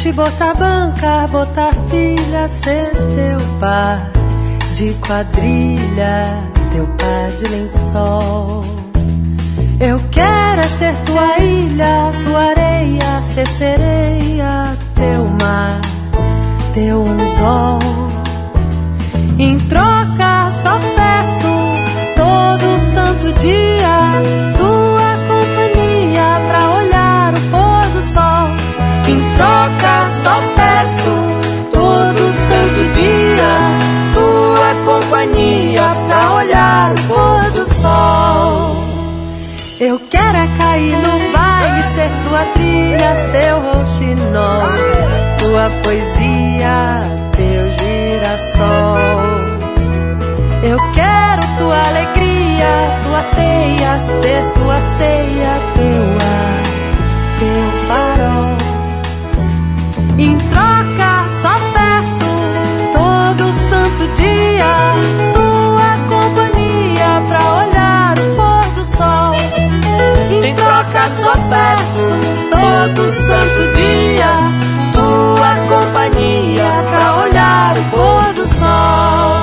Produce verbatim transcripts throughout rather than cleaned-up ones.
te botar banca, botar pilha, ser teu par de quadrilha, teu par de lençol. Eu quero é ser tua ilha, tua areia, ser sereia, teu mar, teu anzol. Em troca só peço todo santo dia tua companhia pra olhar o pôr do sol. Em troca só peço todo santo dia tua companhia pra olhar o pôr do sol. Eu quero é cair no baile, ser tua trilha, teu rouxinol, tua poesia, teu girassol. Eu quero tua alegria, tua teia, ser tua ceia, teu ar, teu farol. Em troca só peço todo santo dia tua companhia pra olhar o pôr do sol. Em troca só peço todo santo dia tua companhia pra olhar o pôr do sol.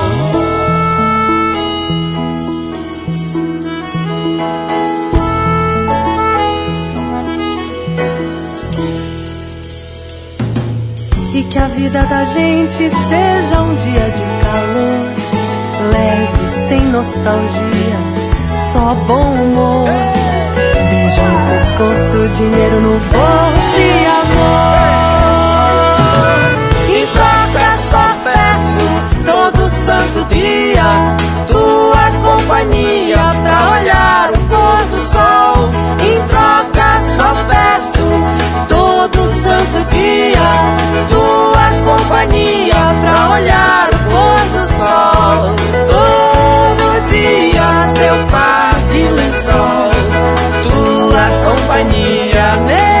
E que a vida da gente seja um dia de calor, leve, sem nostalgia, só bom humor. Beijo no pescoço, dinheiro no bolso e amor. Em troca só peço todo santo dia tua companhia pra olhar o pôr do sol. Em troca só peço todo santo dia tua companhia pra olhar o pôr do sol. Todo dia teu par de lençol, tua companhia.